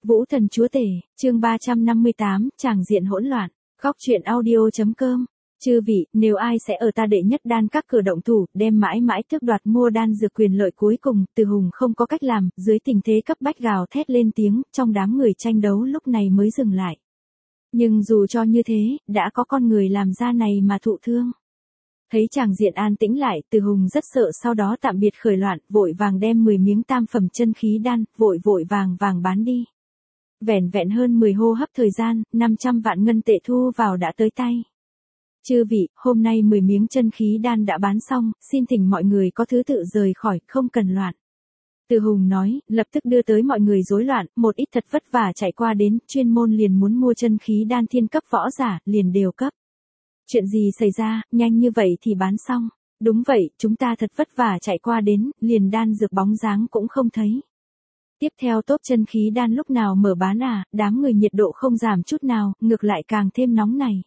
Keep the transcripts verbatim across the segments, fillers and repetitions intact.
Vũ thần chúa tể, chương ba trăm năm mươi tám, tràng diện hỗn loạn. Góc truyện audio.com. Chư vị, nếu ai sẽ ở ta đệ nhất đan các cửa động thủ, đem mãi mãi tước đoạt mua đan dược quyền lợi cuối cùng, Từ Hùng không có cách làm, dưới tình thế cấp bách gào thét lên tiếng, trong đám người tranh đấu lúc này mới dừng lại. Nhưng dù cho như thế, đã có con người làm ra này mà thụ thương. Thấy chàng diện an tĩnh lại, Từ Hùng rất sợ, sau đó tạm biệt khởi loạn, vội vàng đem mười miếng tam phẩm chân khí đan, vội vội vàng vàng bán đi. Vẻn vẹn hơn mười hô hấp thời gian, năm trăm vạn ngân tệ thu vào đã tới tay. Chư vị, hôm nay mười miếng chân khí đan đã bán xong, xin thỉnh mọi người có thứ tự rời khỏi, không cần loạn. Từ Hùng nói, lập tức đưa tới mọi người rối loạn, một ít thật vất vả chạy qua đến, chuyên môn liền muốn mua chân khí đan thiên cấp võ giả, liền đều cấp. Chuyện gì xảy ra, nhanh như vậy thì bán xong. Đúng vậy, chúng ta thật vất vả chạy qua đến, liền đan dược bóng dáng cũng không thấy. Tiếp theo tốt chân khí đan lúc nào mở bán à, đám người nhiệt độ không giảm chút nào, ngược lại càng thêm nóng này.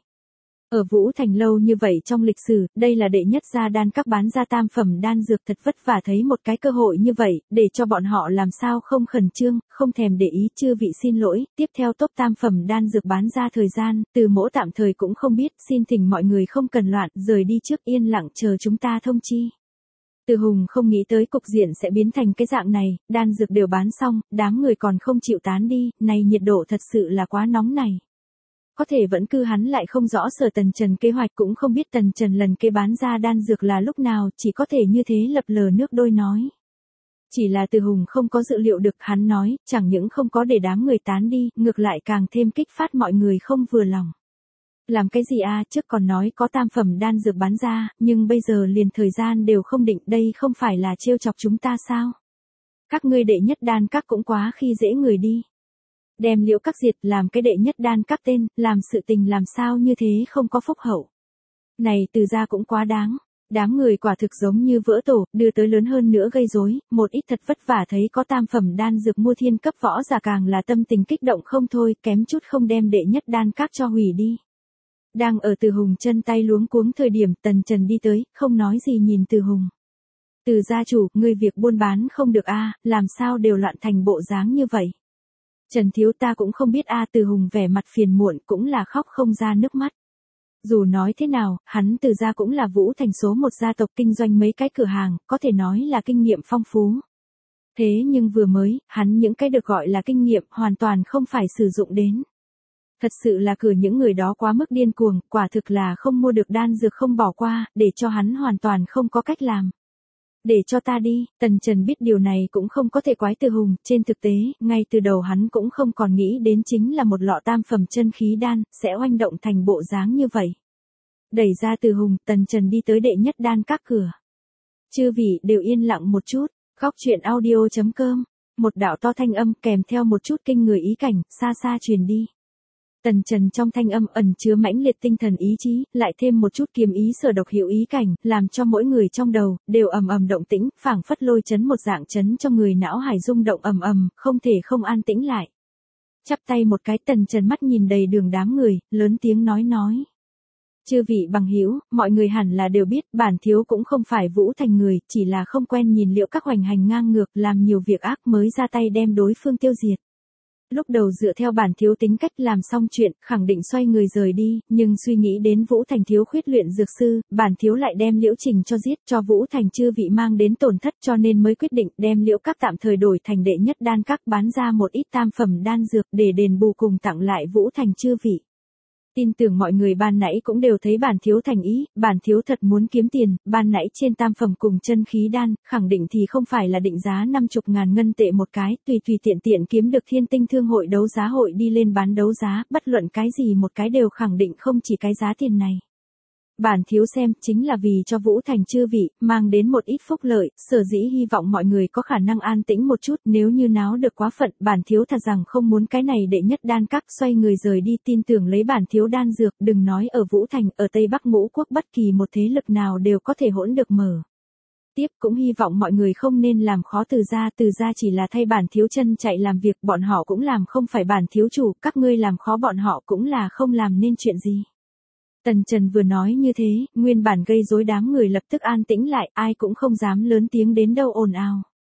Ở Vũ Thành lâu như vậy trong lịch sử, đây là đệ nhất gia đan các bán ra tam phẩm đan dược, thật vất vả thấy một cái cơ hội như vậy, để cho bọn họ làm sao không khẩn trương, không thèm để ý. Chư vị xin lỗi, tiếp theo top tam phẩm đan dược bán ra thời gian, Từ mỗ tạm thời cũng không biết, xin thỉnh mọi người không cần loạn, rời đi trước yên lặng chờ chúng ta thông chi. Từ Hùng không nghĩ tới cục diện sẽ biến thành cái dạng này, đan dược đều bán xong, đám người còn không chịu tán đi, này nhiệt độ thật sự là quá nóng này. Có thể vẫn cứ hắn lại không rõ Sở Tần Trần kế hoạch, cũng không biết Tần Trần lần kế bán ra đan dược là lúc nào, chỉ có thể như thế lập lờ nước đôi nói. Chỉ là Từ Hùng không có dự liệu được, hắn nói, chẳng những không có để đám người tán đi, ngược lại càng thêm kích phát mọi người không vừa lòng. Làm cái gì à, trước còn nói có tam phẩm đan dược bán ra, nhưng bây giờ liền thời gian đều không định, đây không phải là trêu chọc chúng ta sao? Các ngươi đệ nhất đan các cũng quá khi dễ người đi. Đem Liễu Các diệt, làm cái đệ nhất đan các tên, làm sự tình làm sao như thế không có phúc hậu. Này Từ gia cũng quá đáng. Đám người quả thực giống như vỡ tổ, đưa tới lớn hơn nữa gây rối, một ít thật vất vả thấy có tam phẩm đan dược mua thiên cấp võ giả càng là tâm tình kích động không thôi, kém chút không đem đệ nhất đan các cho hủy đi. Đang ở Từ Hùng chân tay luống cuống thời điểm, Tần Trần đi tới, không nói gì nhìn Từ Hùng. Từ gia chủ, ngươi việc buôn bán không được a, làm sao đều loạn thành bộ dáng như vậy? Trần thiếu ta cũng không biết a. Từ Hùng vẻ mặt phiền muộn, cũng là khóc không ra nước mắt. Dù nói thế nào, hắn Từ gia cũng là Vũ Thành số một gia tộc kinh doanh mấy cái cửa hàng, có thể nói là kinh nghiệm phong phú. Thế nhưng vừa mới, hắn những cái được gọi là kinh nghiệm hoàn toàn không phải sử dụng đến. Thật sự là cửa những người đó quá mức điên cuồng, quả thực là không mua được đan dược không bỏ qua, để cho hắn hoàn toàn không có cách làm. Để cho ta đi, Tần Trần biết điều này cũng không có thể quái Từ Hùng, trên thực tế, ngay từ đầu hắn cũng không còn nghĩ đến chính là một lọ tam phẩm chân khí đan, sẽ oanh động thành bộ dáng như vậy. Đẩy ra Từ Hùng, Tần Trần đi tới đệ nhất đan các cửa. Chư vị đều yên lặng một chút, góc truyện audio.com, một đạo to thanh âm kèm theo một chút kinh người ý cảnh, xa xa truyền đi. Tần Trần trong thanh âm ẩn chứa mãnh liệt tinh thần ý chí, lại thêm một chút kiếm ý sở độc hiệu ý cảnh, làm cho mỗi người trong đầu đều ầm ầm động tĩnh, phảng phất lôi chấn một dạng chấn cho người não hải rung động ầm ầm, không thể không an tĩnh lại. Chắp tay một cái, Tần Trần mắt nhìn đầy đường đám người, lớn tiếng nói nói. Chư vị bằng hữu, mọi người hẳn là đều biết, bản thiếu cũng không phải Vũ Thành người, chỉ là không quen nhìn Liễu Các hoành hành ngang ngược, làm nhiều việc ác mới ra tay đem đối phương tiêu diệt. Lúc đầu dựa theo bản thiếu tính cách làm xong chuyện, khẳng định xoay người rời đi, nhưng suy nghĩ đến Vũ Thành thiếu khuyết luyện dược sư, bản thiếu lại đem Liễu Trình cho giết, cho Vũ Thành chư vị mang đến tổn thất, cho nên mới quyết định đem Liễu Các tạm thời đổi thành đệ nhất đan các, bán ra một ít tam phẩm đan dược để đền bù cùng tặng lại Vũ Thành chư vị. Tin tưởng mọi người ban nãy cũng đều thấy bản thiếu thành ý, bản thiếu thật muốn kiếm tiền, ban nãy trên tam phẩm cùng chân khí đan, khẳng định thì không phải là định giá năm chục ngàn ngân tệ một cái, tùy tùy tiện tiện kiếm được Thiên Tinh Thương hội đấu giá hội đi lên bán đấu giá, bất luận cái gì một cái đều khẳng định không chỉ cái giá tiền này. Bản thiếu xem, chính là vì cho Vũ Thành chư vị, mang đến một ít phúc lợi, sở dĩ hy vọng mọi người có khả năng an tĩnh một chút, nếu như náo được quá phận, bản thiếu thật rằng không muốn cái này đệ nhất đan các, xoay người rời đi, tin tưởng lấy bản thiếu đan dược, đừng nói ở Vũ Thành, ở Tây Bắc Ngũ Quốc bất kỳ một thế lực nào đều có thể hỗn được mở. Tiếp cũng hy vọng mọi người không nên làm khó Từ gia, Từ gia chỉ là thay bản thiếu chân chạy làm việc, bọn họ cũng làm không phải bản thiếu chủ, các ngươi làm khó bọn họ cũng là không làm nên chuyện gì. Tần Trần vừa nói như thế, nguyên bản gây rối đám người lập tức an tĩnh lại, ai cũng không dám lớn tiếng đến đâu ồn ào.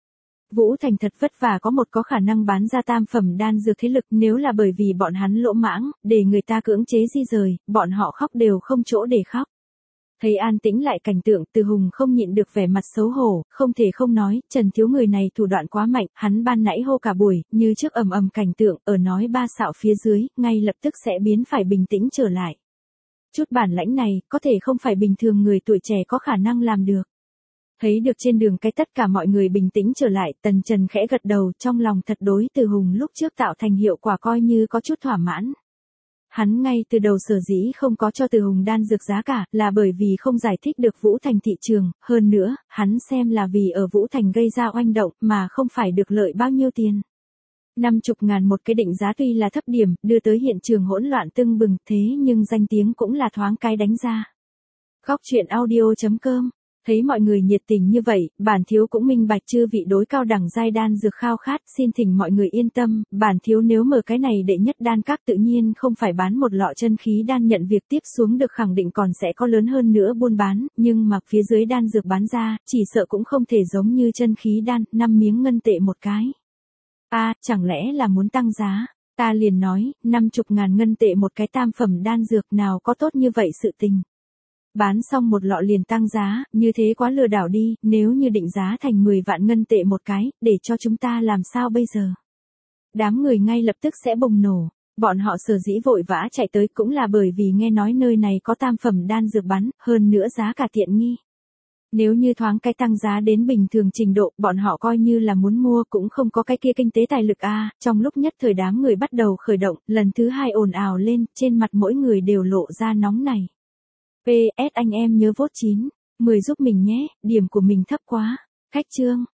Vũ Thành thật vất vả có một có khả năng bán ra tam phẩm đan dược thế lực, nếu là bởi vì bọn hắn lỗ mãng, để người ta cưỡng chế di rời, bọn họ khóc đều không chỗ để khóc. Thấy an tĩnh lại cảnh tượng, Từ Hùng không nhịn được vẻ mặt xấu hổ, không thể không nói, Trần thiếu người này thủ đoạn quá mạnh, hắn ban nãy hô cả buổi, như trước ầm ầm cảnh tượng, ở nói ba xạo phía dưới, ngay lập tức sẽ biến phải bình tĩnh trở lại. Chút bản lãnh này, có thể không phải bình thường người tuổi trẻ có khả năng làm được. Thấy được trên đường cái tất cả mọi người bình tĩnh trở lại, Tần Trần khẽ gật đầu, trong lòng thật đối Từ Hùng lúc trước tạo thành hiệu quả coi như có chút thỏa mãn. Hắn ngay từ đầu sở dĩ không có cho Từ Hùng đan dược giá cả, là bởi vì không giải thích được Vũ Thành thị trường, hơn nữa, hắn xem là vì ở Vũ Thành gây ra oanh động, mà không phải được lợi bao nhiêu tiền. Năm chục ngàn một cái định giá tuy là thấp điểm, đưa tới hiện trường hỗn loạn tưng bừng, thế nhưng danh tiếng cũng là thoáng cái đánh ra. Góc truyện audio chấm com. Thấy mọi người nhiệt tình như vậy, bản thiếu cũng minh bạch chư vị đối cao đẳng giai đan dược khao khát, xin thỉnh mọi người yên tâm, bản thiếu nếu mở cái này đệ nhất đan các tự nhiên không phải bán một lọ chân khí đan, nhận việc tiếp xuống được khẳng định còn sẽ có lớn hơn nữa buôn bán, nhưng mà phía dưới đan dược bán ra, chỉ sợ cũng không thể giống như chân khí đan, năm miếng ngân tệ một cái. A, à, chẳng lẽ là muốn tăng giá? Ta liền nói, năm chục ngàn ngân tệ một cái tam phẩm đan dược nào có tốt như vậy sự tình. Bán xong một lọ liền tăng giá, như thế quá lừa đảo đi, nếu như định giá thành mười vạn ngân tệ một cái, để cho chúng ta làm sao bây giờ? Đám người ngay lập tức sẽ bùng nổ, bọn họ sở dĩ vội vã chạy tới cũng là bởi vì nghe nói nơi này có tam phẩm đan dược bán, hơn nữa giá cả tiện nghi. Nếu như thoáng cái tăng giá đến bình thường trình độ, bọn họ coi như là muốn mua cũng không có cái kia kinh tế tài lực a. À, trong lúc nhất thời đám người bắt đầu khởi động, lần thứ hai ồn ào lên, trên mặt mỗi người đều lộ ra nóng này. pê ét anh em nhớ vote chín, mười giúp mình nhé, điểm của mình thấp quá. Khách chương.